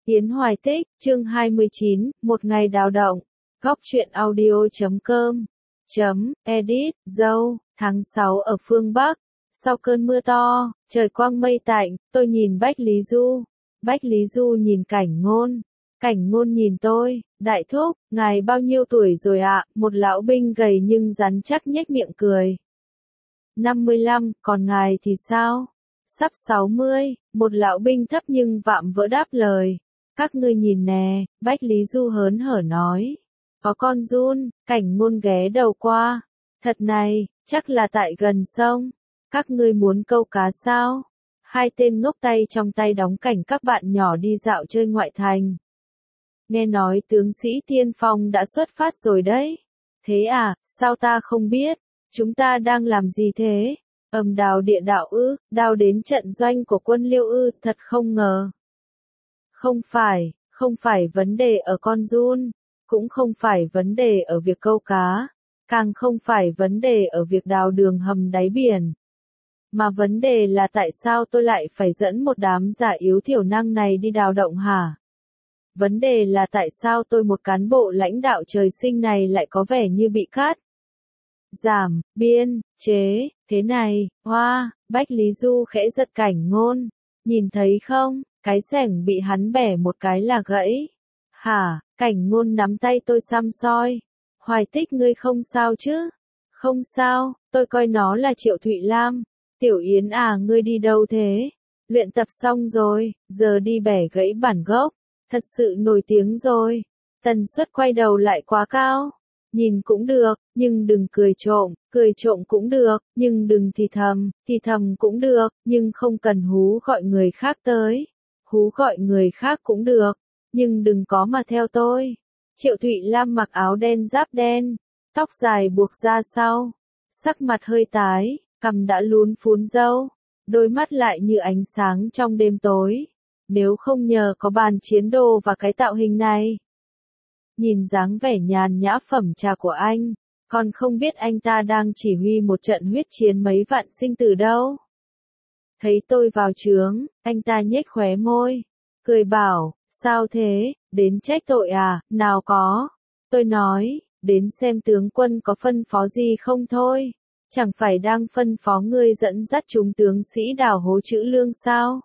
Yến Hoài Tích, chương 29, một ngày đào động. Góc truyện audio.com edit, dâu, tháng 6 ở phương Bắc. Sau cơn mưa to, trời quang mây tạnh, tôi nhìn Bách Lý Du. Bách Lý Du nhìn Cảnh Ngôn. Cảnh Ngôn nhìn tôi, đại thúc, ngài bao nhiêu tuổi rồi ạ? Một lão binh gầy nhưng rắn chắc nhếch miệng cười. 55, còn ngài thì sao? Sắp 60, một lão binh thấp nhưng vạm vỡ đáp lời. Các ngươi nhìn nè, Bách Lý Du hớn hở nói. Có con giun, Cảnh Ngôn ghé đầu qua. Thật này, chắc là tại gần sông. Các ngươi muốn câu cá sao? Hai tên ngốc tay trong tay đóng cảnh các bạn nhỏ đi dạo chơi ngoại thành. Nghe nói tướng sĩ Tiên Phong đã xuất phát rồi đấy. Thế à, sao ta không biết? Chúng ta đang làm gì thế? Đào địa đạo ư, đào đến trận doanh của quân Liêu ư, thật không ngờ. Không phải vấn đề ở con giun, cũng không phải vấn đề ở việc câu cá, càng không phải vấn đề ở việc đào đường hầm đáy biển. Mà vấn đề là tại sao tôi lại phải dẫn một đám già yếu thiểu năng này đi đào động hả? Vấn đề là tại sao tôi một cán bộ lãnh đạo trời sinh này lại có vẻ như bị cắt giảm, biên, chế, thế này, hoa, Bách Lý Du khẽ giật Cảnh Ngôn. Nhìn thấy không, cái xẻng bị hắn bẻ một cái là gãy. Hả, Cảnh Ngôn nắm tay tôi săm soi. Hoài Tích ngươi không sao chứ? Không sao, tôi coi nó là Triệu Thụy Lam. Tiểu Yến à, ngươi đi đâu thế? Luyện tập xong rồi, giờ đi bẻ gãy bản gốc. Thật sự nổi tiếng rồi. Tần suất quay đầu lại quá cao. Nhìn cũng được, nhưng đừng cười trộm cũng được, nhưng đừng thì thầm cũng được, nhưng không cần hú gọi người khác tới. Hú gọi người khác cũng được, nhưng đừng có mà theo tôi. Triệu Thụy Lam mặc áo đen giáp đen, tóc dài buộc ra sau, sắc mặt hơi tái, cằm đã lún phún râu, đôi mắt lại như ánh sáng trong đêm tối. Nếu không nhờ có bàn chiến đồ và cái tạo hình này. Nhìn dáng vẻ nhàn nhã phẩm trà của anh, còn không biết anh ta đang chỉ huy một trận huyết chiến mấy vạn sinh tử đâu. Thấy tôi vào trướng, anh ta nhếch khóe môi, cười bảo, sao thế, đến trách tội à, nào có. Tôi nói, đến xem tướng quân có phân phó gì không thôi, chẳng phải đang phân phó ngươi dẫn dắt chúng tướng sĩ đào hố trữ lương sao?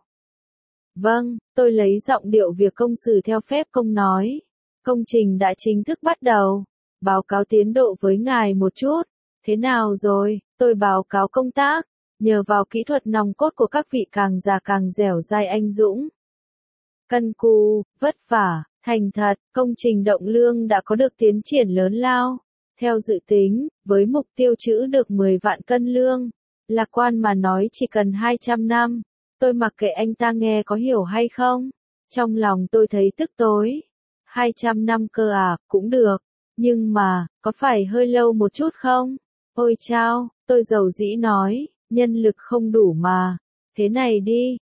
Vâng, tôi lấy giọng điệu việc công xử theo phép công nói. Công trình đã chính thức bắt đầu. Báo cáo tiến độ với ngài một chút. Thế nào rồi? Tôi báo cáo công tác. Nhờ vào kỹ thuật nòng cốt của các vị càng già càng dẻo dai anh dũng. Cân cù, vất vả, thành thật, công trình động lương đã có được tiến triển lớn lao. Theo dự tính, với mục tiêu trữ được 10 vạn cân lương. Lạc quan mà nói chỉ cần 200 năm. Tôi mặc kệ anh ta nghe có hiểu hay không. Trong lòng tôi thấy tức tối. 200 năm cơ à, cũng được. Nhưng mà, có phải hơi lâu một chút không? Ôi chao, tôi dầu dĩ nói, nhân lực không đủ mà. Thế này đi,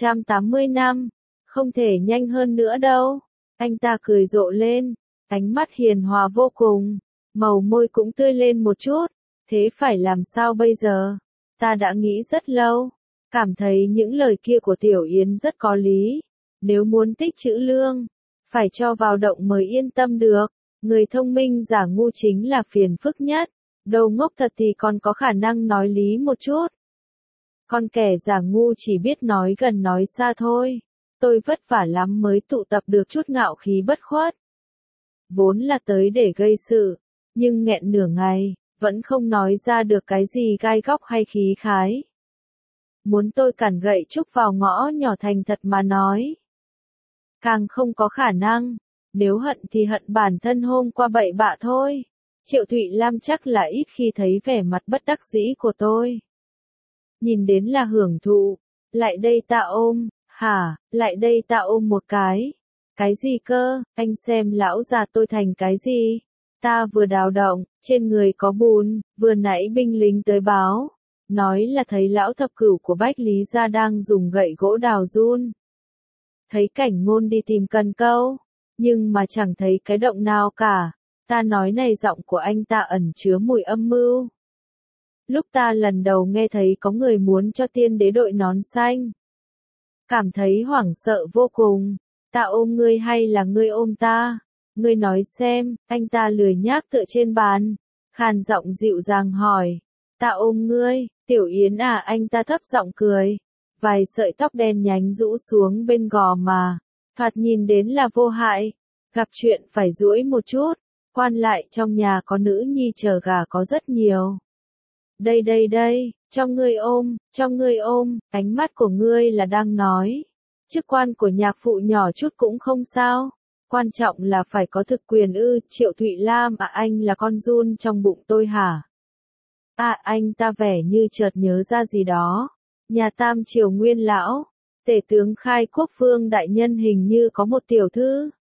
180 năm. Không thể nhanh hơn nữa đâu. Anh ta cười rộ lên. Ánh mắt hiền hòa vô cùng. Màu môi cũng tươi lên một chút. Thế phải làm sao bây giờ? Ta đã nghĩ rất lâu. Cảm thấy những lời kia của Tiểu Yến rất có lý. Nếu muốn tích trữ lương, phải cho vào động mới yên tâm được. Người thông minh giả ngu chính là phiền phức nhất. Đầu ngốc thật thì còn có khả năng nói lý một chút. Còn kẻ giả ngu chỉ biết nói gần nói xa thôi. Tôi vất vả lắm mới tụ tập được chút ngạo khí bất khuất. Vốn là tới để gây sự, nhưng nghẹn nửa ngày, vẫn không nói ra được cái gì gai góc hay khí khái. Muốn tôi cản gậy trúc vào ngõ nhỏ thành thật mà nói. Càng không có khả năng, nếu hận thì hận bản thân hôm qua bậy bạ thôi. Triệu Thụy Lam chắc là ít khi thấy vẻ mặt bất đắc dĩ của tôi. Nhìn đến là hưởng thụ, lại đây ta ôm, hả, lại đây ta ôm một cái. Cái gì cơ, anh xem lão già tôi thành cái gì? Ta vừa đào động, trên người có bùn, vừa nãy binh lính tới báo. Nói là thấy lão thập cửu của Bách Lý gia đang dùng gậy gỗ đào giun. Thấy Cảnh Ngôn đi tìm cần câu, nhưng mà chẳng thấy cái động nào cả. Ta nói này, giọng của anh ta ẩn chứa mùi âm mưu. Lúc ta lần đầu nghe thấy có người muốn cho tiên đế đội nón xanh, cảm thấy hoảng sợ vô cùng. Ta ôm ngươi hay là ngươi ôm ta? Ngươi nói xem, anh ta lười nhác tựa trên bàn, khàn giọng dịu dàng hỏi. Ta ôm ngươi, Tiểu Yến à, anh ta thấp giọng cười. Vài sợi tóc đen nhánh rũ xuống bên gò má, thoạt nhìn đến là vô hại. Gặp chuyện phải duỗi một chút, quan lại trong nhà có nữ nhi chờ gà có rất nhiều. Đây đây đây, cho ngươi ôm, ánh mắt của ngươi là đang nói. Chức quan của nhạc phụ nhỏ chút cũng không sao. Quan trọng là phải có thực quyền ư, Triệu Thụy Lam à, anh là con giun trong bụng tôi hả? À, anh ta vẻ như chợt nhớ ra gì đó. Nhà Tam Triều Nguyên Lão, Tể tướng Khai Quốc Vương đại nhân hình như có một tiểu thư.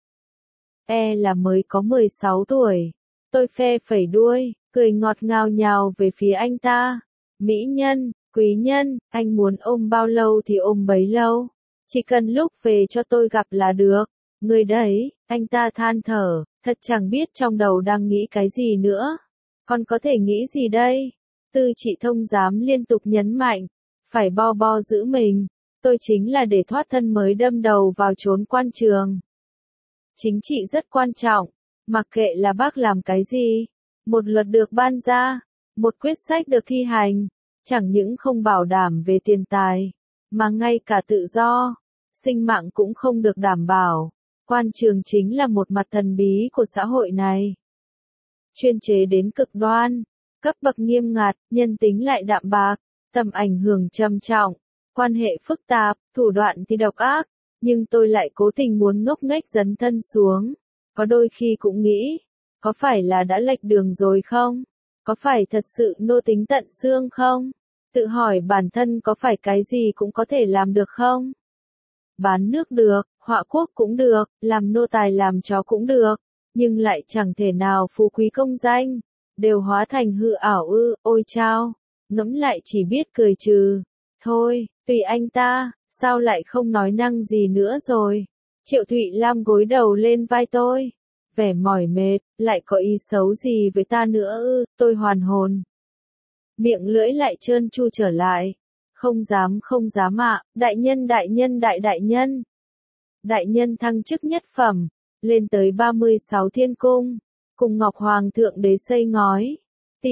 Là mới có 16 tuổi. Tôi phe phẩy đuôi, cười ngọt ngào nhào về phía anh ta. Mỹ nhân, quý nhân, anh muốn ôm bao lâu thì ôm bấy lâu. Chỉ cần lúc về cho tôi gặp là được. Người đấy, anh ta than thở, thật chẳng biết trong đầu đang nghĩ cái gì nữa. Còn có thể nghĩ gì đây? Tư Trị Thông giám liên tục nhấn mạnh, phải bo bo giữ mình. Tôi chính là để thoát thân mới đâm đầu vào chốn quan trường. Chính trị rất quan trọng, mặc kệ là bác làm cái gì, một luật được ban ra, một quyết sách được thi hành, chẳng những không bảo đảm về tiền tài, mà ngay cả tự do, sinh mạng cũng không được đảm bảo. Quan trường chính là một mặt thần bí của xã hội này. Chuyên chế đến cực đoan, cấp bậc nghiêm ngặt, nhân tính lại đạm bạc, tầm ảnh hưởng trầm trọng, quan hệ phức tạp, thủ đoạn thì độc ác, nhưng tôi lại cố tình muốn ngốc nghếch dấn thân xuống. Có đôi khi cũng nghĩ, có phải là đã lệch đường rồi không? Có phải thật sự nô tính tận xương không? Tự hỏi bản thân có phải cái gì cũng có thể làm được không? Bán nước được, họa quốc cũng được, làm nô tài làm chó cũng được, nhưng lại chẳng thể nào phú quý công danh, đều hóa thành hư ảo ư, ôi chao, ngẫm lại chỉ biết cười trừ. Thôi, tùy anh ta, sao lại không nói năng gì nữa rồi. Triệu Thụy Lam gối đầu lên vai tôi, vẻ mỏi mệt, lại có ý xấu gì với ta nữa ư, tôi hoàn hồn. Miệng lưỡi lại trơn tru trở lại. Không dám ạ, đại nhân đại nhân. Đại nhân thăng chức nhất phẩm, lên tới 36 thiên cung, cùng Ngọc Hoàng thượng đế xây ngói. Ti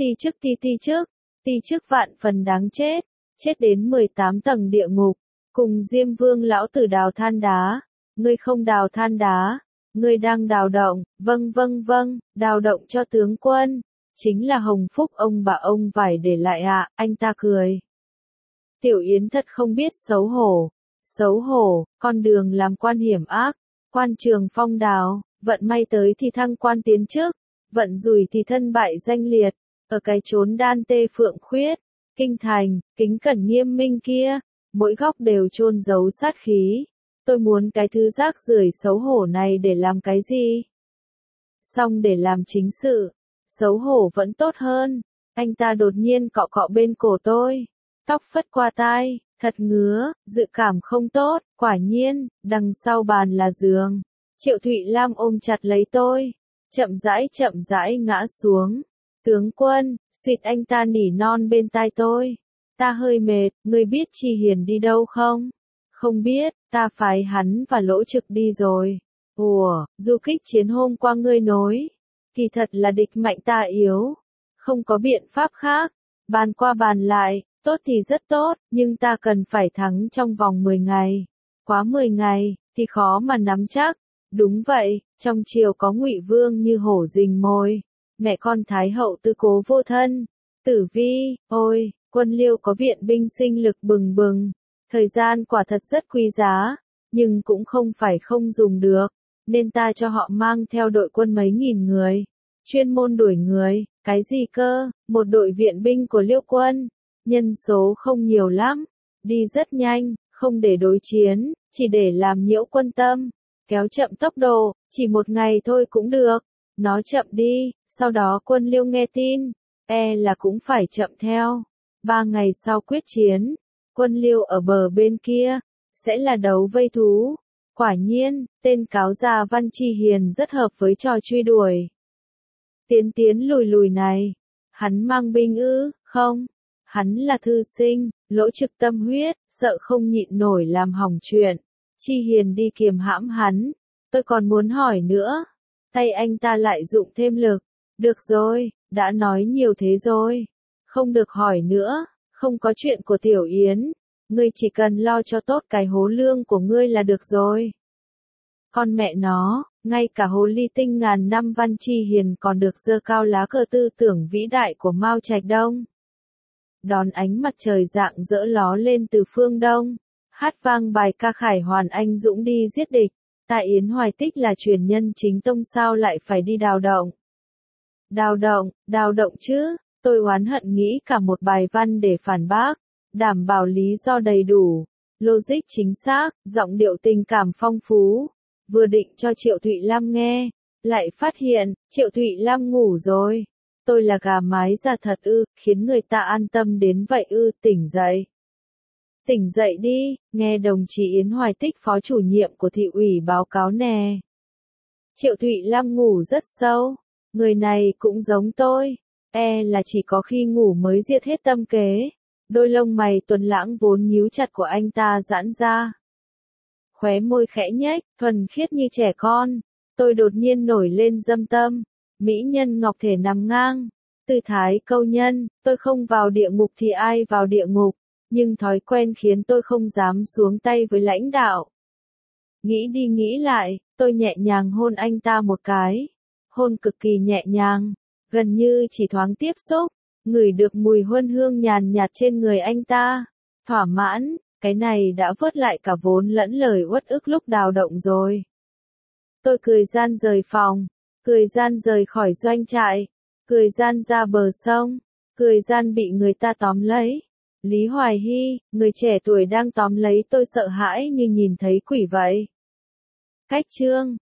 chức vạn phần đáng chết, chết đến 18 tầng địa ngục, cùng Diêm Vương lão tử đào than đá. Ngươi không đào than đá, ngươi đang đào động, vâng, đào động cho tướng quân. Chính là hồng phúc ông bà ông vải để lại ạ, anh ta cười. Tiểu Yến thật không biết xấu hổ, con đường làm quan hiểm ác, quan trường phong đào, vận may tới thì thăng quan tiến chức, vận rủi thì thân bại danh liệt, ở cái chốn đan tê phượng khuyết, kinh thành, kính cẩn nghiêm minh kia, mỗi góc đều chôn giấu sát khí. Tôi muốn cái thứ rác rưởi xấu hổ này để làm cái gì? Xong để làm chính sự, xấu hổ vẫn tốt hơn. Anh ta đột nhiên cọ cọ bên cổ tôi, tóc phất qua tai, thật ngứa, dự cảm không tốt, quả nhiên, đằng sau bàn là giường. Triệu Thụy Lam ôm chặt lấy tôi, chậm rãi ngã xuống. Tướng quân, suýt anh ta nỉ non bên tai tôi. Ta hơi mệt, ngươi biết Chi Hiền đi đâu không? Không biết, ta phái hắn và Lỗ Trực đi rồi. Ủa, du kích chiến hôm qua ngươi nối. Kỳ thật là địch mạnh ta yếu. Không có biện pháp khác. Bàn qua bàn lại, tốt thì rất tốt, nhưng ta cần phải thắng trong vòng 10 ngày. Quá 10 ngày, thì khó mà nắm chắc. Đúng vậy, trong triều có Ngụy Vương như hổ rình mồi. Mẹ con Thái hậu tư cố vô thân. Tử Vi, ôi, quân Liêu có viện binh sinh lực bừng bừng. Thời gian quả thật rất quý giá, nhưng cũng không phải không dùng được, nên ta cho họ mang theo đội quân mấy nghìn người, chuyên môn đuổi người, cái gì cơ, một đội viện binh của Liêu quân, nhân số không nhiều lắm, đi rất nhanh, không để đối chiến, chỉ để làm nhiễu quân tâm, kéo chậm tốc độ, chỉ một ngày thôi cũng được, nó chậm đi, sau đó quân Liêu nghe tin, là cũng phải chậm theo, 3 ngày sau quyết chiến. Quân Liêu ở bờ bên kia, sẽ là đấu vây thú. Quả nhiên, tên cáo già Văn Chi Hiền rất hợp với trò truy đuổi. Tiến lùi này. Hắn mang binh ư, không? Hắn là thư sinh, Lỗ Trực tâm huyết, sợ không nhịn nổi làm hỏng chuyện. Chi Hiền đi kiềm hãm hắn. Tôi còn muốn hỏi nữa. Tay anh ta lại dụng thêm lực. Được rồi, đã nói nhiều thế rồi. Không được hỏi nữa, không có chuyện của Tiểu Yến. Ngươi chỉ cần lo cho tốt cái hố lương của ngươi là được rồi. Con mẹ nó, ngay cả hồ ly tinh ngàn năm Văn Chi Hiền còn được giơ cao lá cờ tư tưởng vĩ đại của Mao Trạch Đông. Đón ánh mặt trời rạng rỡ ló lên từ phương Đông, hát vang bài ca khải hoàn anh dũng đi giết địch. Tại Yến Hoài Tích là truyền nhân chính tông sao lại phải đi đào động? Đào động chứ, tôi oán hận nghĩ cả một bài văn để phản bác, đảm bảo lý do đầy đủ, logic chính xác, giọng điệu tình cảm phong phú. Vừa định cho Triệu Thụy Lam nghe, lại phát hiện, Triệu Thụy Lam ngủ rồi. Tôi là gà mái già thật ư, khiến người ta an tâm đến vậy ư, tỉnh dậy. Tỉnh dậy đi, nghe đồng chí Yến Hoài Tích phó chủ nhiệm của thị ủy báo cáo nè. Triệu Thụy Lam ngủ rất sâu, người này cũng giống tôi, là chỉ có khi ngủ mới diệt hết tâm kế. Đôi lông mày tuấn lãng vốn nhíu chặt của anh ta giãn ra. Khóe môi khẽ nhếch, thuần khiết như trẻ con. Tôi đột nhiên nổi lên dâm tâm. Mỹ nhân ngọc thể nằm ngang. Tư thái câu nhân, tôi không vào địa ngục thì ai vào địa ngục. Nhưng thói quen khiến tôi không dám xuống tay với lãnh đạo. Nghĩ đi nghĩ lại, tôi nhẹ nhàng hôn anh ta một cái. Hôn cực kỳ nhẹ nhàng, gần như chỉ thoáng tiếp xúc, ngửi được mùi huân hương nhàn nhạt trên người anh ta. Thỏa mãn, cái này đã vớt lại cả vốn lẫn lời uất ức lúc đào động rồi. Tôi cười gian rời phòng, cười gian rời khỏi doanh trại, cười gian ra bờ sông, cười gian bị người ta tóm lấy. Lý Hoài Hy, người trẻ tuổi đang tóm lấy tôi sợ hãi như nhìn thấy quỷ vậy. Cách chương